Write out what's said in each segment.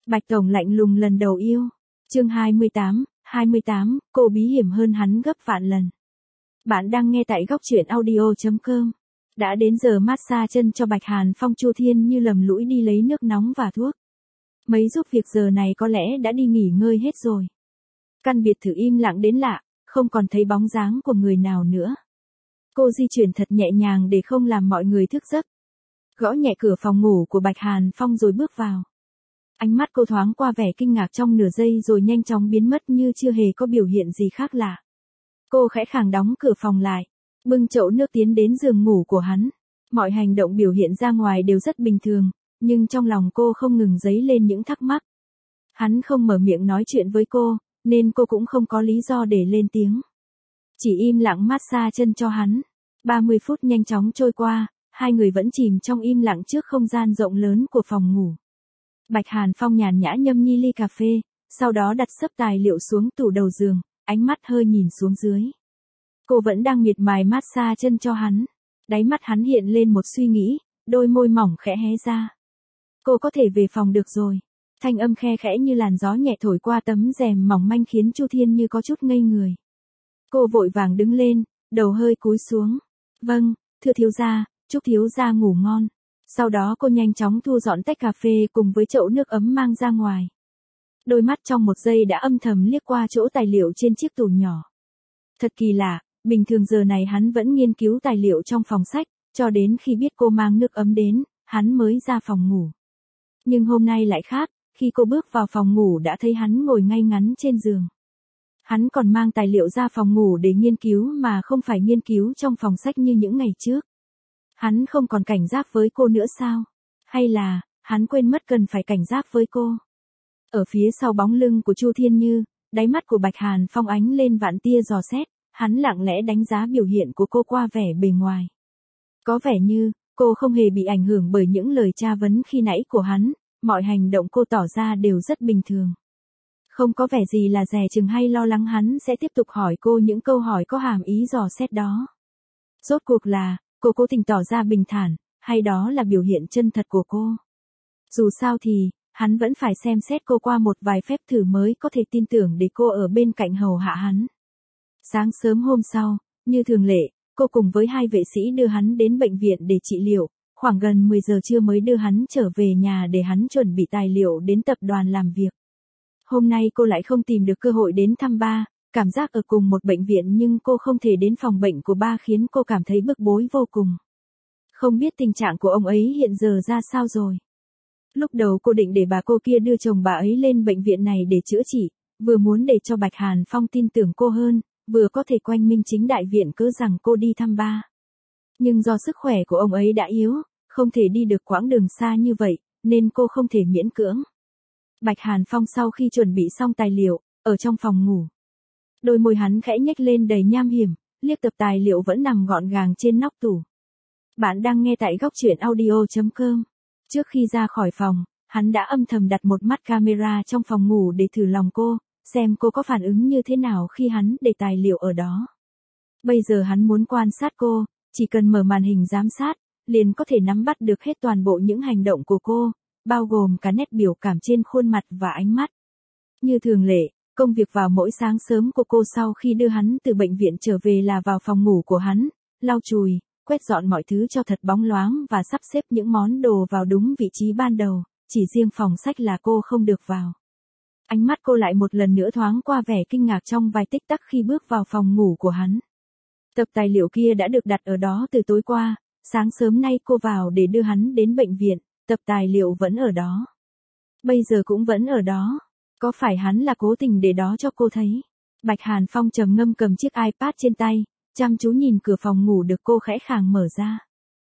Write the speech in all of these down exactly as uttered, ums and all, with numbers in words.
Bạch Tổng lạnh lùng lần đầu yêu. Chương hai mươi tám, hai mươi tám, cô bí hiểm hơn hắn gấp vạn lần. Bạn đang nghe tại góc truyện audio chấm com. Đã đến giờ massage chân cho Bạch Hàn Phong. Chu Thiên Như lầm lũi đi lấy nước nóng và thuốc. Mấy giúp việc giờ này có lẽ đã đi nghỉ ngơi hết rồi. Căn biệt thự im lặng đến lạ, không còn thấy bóng dáng của người nào nữa. Cô di chuyển thật nhẹ nhàng để không làm mọi người thức giấc. Gõ nhẹ cửa phòng ngủ của Bạch Hàn Phong rồi bước vào. Ánh mắt cô thoáng qua vẻ kinh ngạc trong nửa giây rồi nhanh chóng biến mất như chưa hề có biểu hiện gì khác lạ. Cô khẽ khàng đóng cửa phòng lại, bưng chậu nước tiến đến giường ngủ của hắn. Mọi hành động biểu hiện ra ngoài đều rất bình thường, nhưng trong lòng cô không ngừng dấy lên những thắc mắc. Hắn không mở miệng nói chuyện với cô, nên cô cũng không có lý do để lên tiếng. Chỉ im lặng massage chân cho hắn. ba mươi phút nhanh chóng trôi qua, hai người vẫn chìm trong im lặng trước không gian rộng lớn của phòng ngủ. Bạch Hàn Phong nhàn nhã nhâm nhi ly cà phê, sau đó đặt xấp tài liệu xuống tủ đầu giường, ánh mắt hơi nhìn xuống dưới. Cô vẫn đang miệt mài massage chân cho hắn. Đáy mắt hắn hiện lên một suy nghĩ, đôi môi mỏng khẽ hé ra. Cô có thể về phòng được rồi. Thanh âm khe khẽ như làn gió nhẹ thổi qua tấm rèm mỏng manh khiến Chu Thiên Như có chút ngây người. Cô vội vàng đứng lên, đầu hơi cúi xuống. Vâng, thưa thiếu gia, chúc thiếu gia ngủ ngon. Sau đó cô nhanh chóng thu dọn tách cà phê cùng với chậu nước ấm mang ra ngoài. Đôi mắt trong một giây đã âm thầm liếc qua chỗ tài liệu trên chiếc tủ nhỏ. Thật kỳ lạ, bình thường giờ này hắn vẫn nghiên cứu tài liệu trong phòng sách, cho đến khi biết cô mang nước ấm đến, hắn mới ra phòng ngủ. Nhưng hôm nay lại khác, khi cô bước vào phòng ngủ đã thấy hắn ngồi ngay ngắn trên giường. Hắn còn mang tài liệu ra phòng ngủ để nghiên cứu mà không phải nghiên cứu trong phòng sách như những ngày trước. Hắn không còn cảnh giác với cô nữa sao? Hay là, hắn quên mất cần phải cảnh giác với cô? Ở phía sau bóng lưng của Chu Thiên Như, đáy mắt của Bạch Hàn Phong ánh lên vạn tia dò xét, hắn lặng lẽ đánh giá biểu hiện của cô qua vẻ bề ngoài. Có vẻ như, cô không hề bị ảnh hưởng bởi những lời tra vấn khi nãy của hắn, mọi hành động cô tỏ ra đều rất bình thường. Không có vẻ gì là dè chừng hay lo lắng hắn sẽ tiếp tục hỏi cô những câu hỏi có hàm ý dò xét đó. Rốt cuộc là, cô cố tình tỏ ra bình thản, hay đó là biểu hiện chân thật của cô? Dù sao thì, hắn vẫn phải xem xét cô qua một vài phép thử mới có thể tin tưởng để cô ở bên cạnh hầu hạ hắn. Sáng sớm hôm sau, như thường lệ, cô cùng với hai vệ sĩ đưa hắn đến bệnh viện để trị liệu, khoảng gần mười giờ trưa mới đưa hắn trở về nhà để hắn chuẩn bị tài liệu đến tập đoàn làm việc. Hôm nay cô lại không tìm được cơ hội đến thăm ba, cảm giác ở cùng một bệnh viện nhưng cô không thể đến phòng bệnh của ba khiến cô cảm thấy bức bối vô cùng. Không biết tình trạng của ông ấy hiện giờ ra sao rồi. Lúc đầu cô định để bà cô kia đưa chồng bà ấy lên bệnh viện này để chữa trị, vừa muốn để cho Bạch Hàn Phong tin tưởng cô hơn, vừa có thể quanh minh chính đại viện cớ rằng cô đi thăm ba. Nhưng do sức khỏe của ông ấy đã yếu, không thể đi được quãng đường xa như vậy, nên cô không thể miễn cưỡng. Bạch Hàn Phong sau khi chuẩn bị xong tài liệu, ở trong phòng ngủ. Đôi môi hắn khẽ nhếch lên đầy nham hiểm, liếc tập tài liệu vẫn nằm gọn gàng trên nóc tủ. Bạn đang nghe tại góc truyện audio chấm com. Trước khi ra khỏi phòng, hắn đã âm thầm đặt một mắt camera trong phòng ngủ để thử lòng cô, xem cô có phản ứng như thế nào khi hắn để tài liệu ở đó. Bây giờ hắn muốn quan sát cô, chỉ cần mở màn hình giám sát, liền có thể nắm bắt được hết toàn bộ những hành động của cô, bao gồm cả nét biểu cảm trên khuôn mặt và ánh mắt. Như thường lệ, công việc vào mỗi sáng sớm của cô sau khi đưa hắn từ bệnh viện trở về là vào phòng ngủ của hắn, lau chùi, quét dọn mọi thứ cho thật bóng loáng và sắp xếp những món đồ vào đúng vị trí ban đầu, chỉ riêng phòng sách là cô không được vào. Ánh mắt cô lại một lần nữa thoáng qua vẻ kinh ngạc trong vài tích tắc khi bước vào phòng ngủ của hắn. Tập tài liệu kia đã được đặt ở đó từ tối qua, sáng sớm nay cô vào để đưa hắn đến bệnh viện, tập tài liệu vẫn ở đó. Bây giờ cũng vẫn ở đó. Có phải hắn là cố tình để đó cho cô thấy? Bạch Hàn Phong trầm ngâm cầm chiếc iPad trên tay, chăm chú nhìn cửa phòng ngủ được cô khẽ khàng mở ra.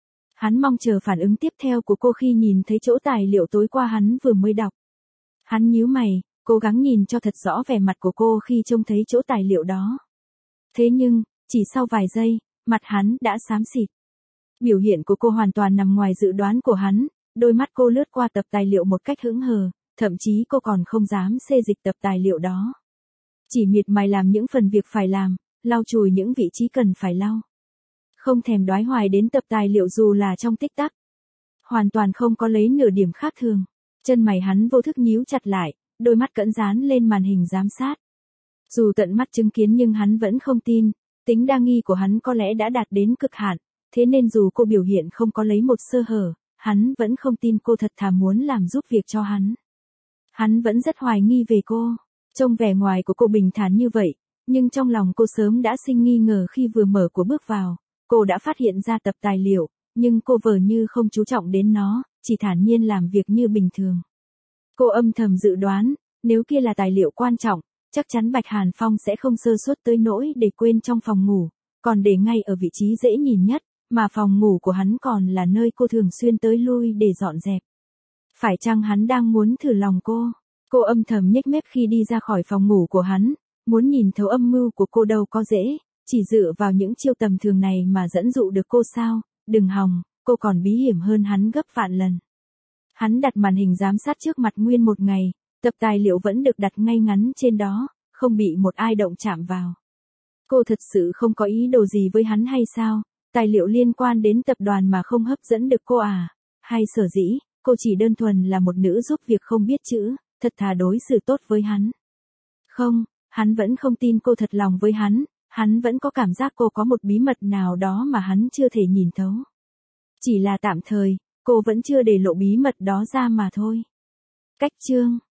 Hắn mong chờ phản ứng tiếp theo của cô khi nhìn thấy chỗ tài liệu tối qua hắn vừa mới đọc. Hắn nhíu mày, cố gắng nhìn cho thật rõ vẻ mặt của cô khi trông thấy chỗ tài liệu đó. Thế nhưng, chỉ sau vài giây, mặt hắn đã xám xịt. Biểu hiện của cô hoàn toàn nằm ngoài dự đoán của hắn, đôi mắt cô lướt qua tập tài liệu một cách hững hờ, thậm chí cô còn không dám xê dịch tập tài liệu đó. Chỉ miệt mài làm những phần việc phải làm, lau chùi những vị trí cần phải lau. Không thèm đoái hoài đến tập tài liệu dù là trong tích tắc. Hoàn toàn không có lấy nửa điểm khác thường. Chân mày hắn vô thức nhíu chặt lại, đôi mắt cỡn dán lên màn hình giám sát. Dù tận mắt chứng kiến nhưng hắn vẫn không tin, tính đa nghi của hắn có lẽ đã đạt đến cực hạn, thế nên dù cô biểu hiện không có lấy một sơ hở, hắn vẫn không tin cô thật thà muốn làm giúp việc cho hắn. Hắn vẫn rất hoài nghi về cô, trông vẻ ngoài của cô bình thản như vậy, nhưng trong lòng cô sớm đã sinh nghi ngờ khi vừa mở của bước vào, cô đã phát hiện ra tập tài liệu, nhưng cô vờ như không chú trọng đến nó, chỉ thản nhiên làm việc như bình thường. Cô âm thầm dự đoán, nếu kia là tài liệu quan trọng, chắc chắn Bạch Hàn Phong sẽ không sơ suất tới nỗi để quên trong phòng ngủ, còn để ngay ở vị trí dễ nhìn nhất, mà phòng ngủ của hắn còn là nơi cô thường xuyên tới lui để dọn dẹp. Phải chăng hắn đang muốn thử lòng cô? Cô âm thầm nhếch mép khi đi ra khỏi phòng ngủ của hắn, muốn nhìn thấu âm mưu của cô đâu có dễ, chỉ dựa vào những chiêu tầm thường này mà dẫn dụ được cô sao? Đừng hòng, cô còn bí hiểm hơn hắn gấp vạn lần. Hắn đặt màn hình giám sát trước mặt nguyên một ngày, tập tài liệu vẫn được đặt ngay ngắn trên đó, không bị một ai động chạm vào. Cô thật sự không có ý đồ gì với hắn hay sao? Tài liệu liên quan đến tập đoàn mà không hấp dẫn được cô à? Hay sở dĩ, cô chỉ đơn thuần là một nữ giúp việc không biết chữ, thật thà đối xử tốt với hắn? Không, hắn vẫn không tin cô thật lòng với hắn, hắn vẫn có cảm giác cô có một bí mật nào đó mà hắn chưa thể nhìn thấu. Chỉ là tạm thời, cô vẫn chưa để lộ bí mật đó ra mà thôi. Cách chương